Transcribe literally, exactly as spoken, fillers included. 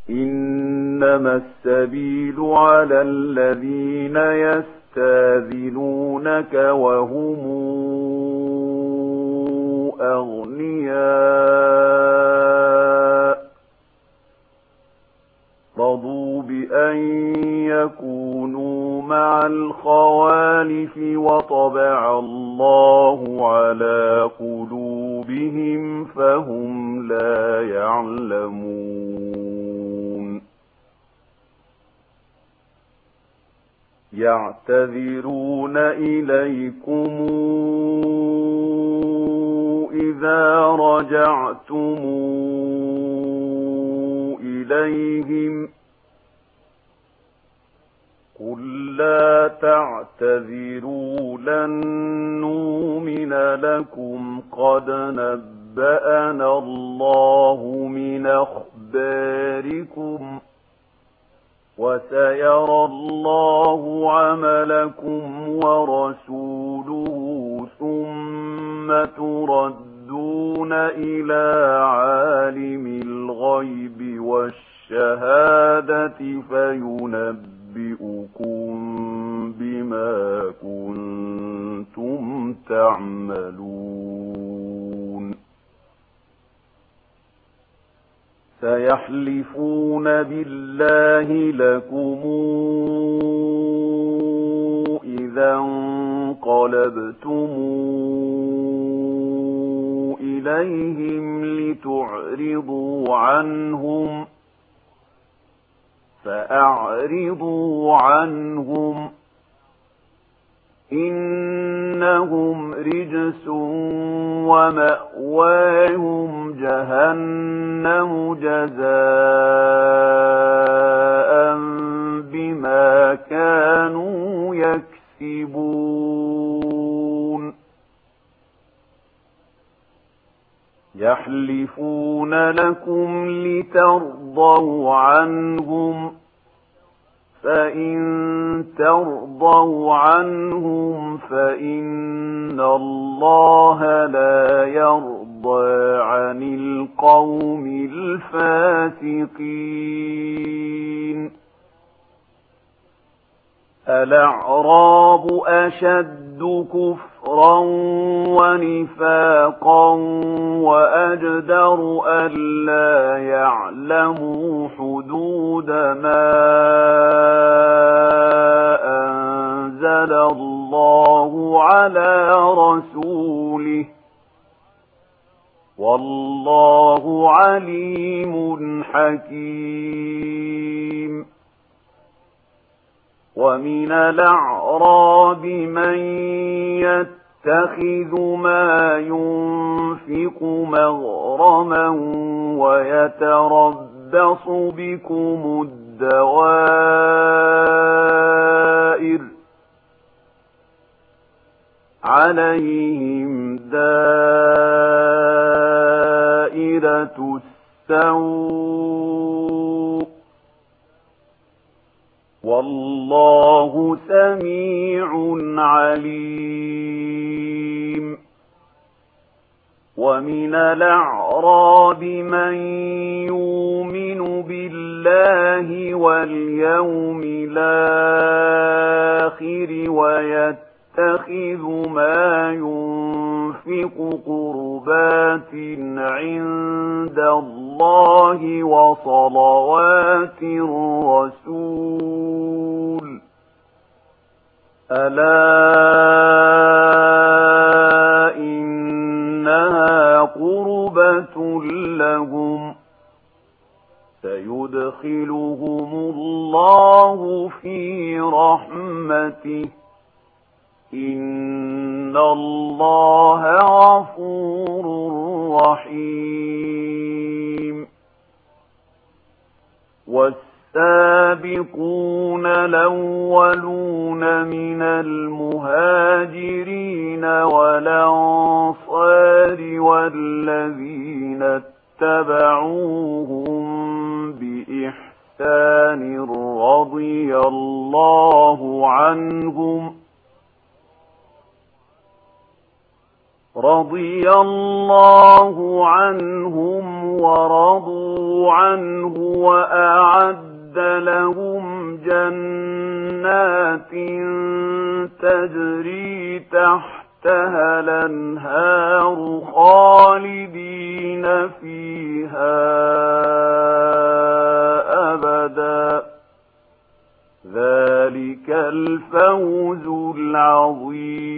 إنما السبيل على الذين يستاذنونك وهم أغنياء رضوا بأن يكونوا مع الخوالف وطبع الله على قلوبهم فهم لا يعلمون. يعتذرون إليكم إذا رجعتم إليهم قل لا تعتذروا لن نؤمن لكم قد نبأنا الله من أخباركم وسيرى الله عملكم ورسوله ثم تردون إلى عالم الغيب والشهادة فينبئكم بما كنتم تعملون. سيحلفون بالله لكم إذا انقلبتم إليهم لتعرضوا عنهم فأعرضوا عنهم إنهم رجس ومأواهم جهنم جزاء بما كانوا يكسبون. يحلفون لكم لترضوا عنهم فإن ترضوا عنهم فإن الله لا يرضى عن القوم الفاسقين. الأعراب أشد كفرا ونفاقا وأجدر ألا يعلموا حدود ما أنزل الله على رسوله والله عليم حكيم. ومن الأعراب من يتخذ ما ينفق مغرما ويتربص بكم الدوائر عليهم دائرة السوء والله سميع عليم. ومن الأعراب من يؤمن بالله واليوم الآخر ويتخذ ما ينفق قربات عند الله وصلوات الرسول ألا إنها قربة لهم سيدخلهم الله في رحمته إن الله غفور رحيم. والسابقون الأولون من المهاجرين والأنصار والذين اتبعوهم بإحسان رضي الله عنهم رضي الله عنهم ورضوا ورضوا عنه وأعد لهم جنات تجري تحتها الأنهار خالدين فيها أبدا ذلك الفوز العظيم.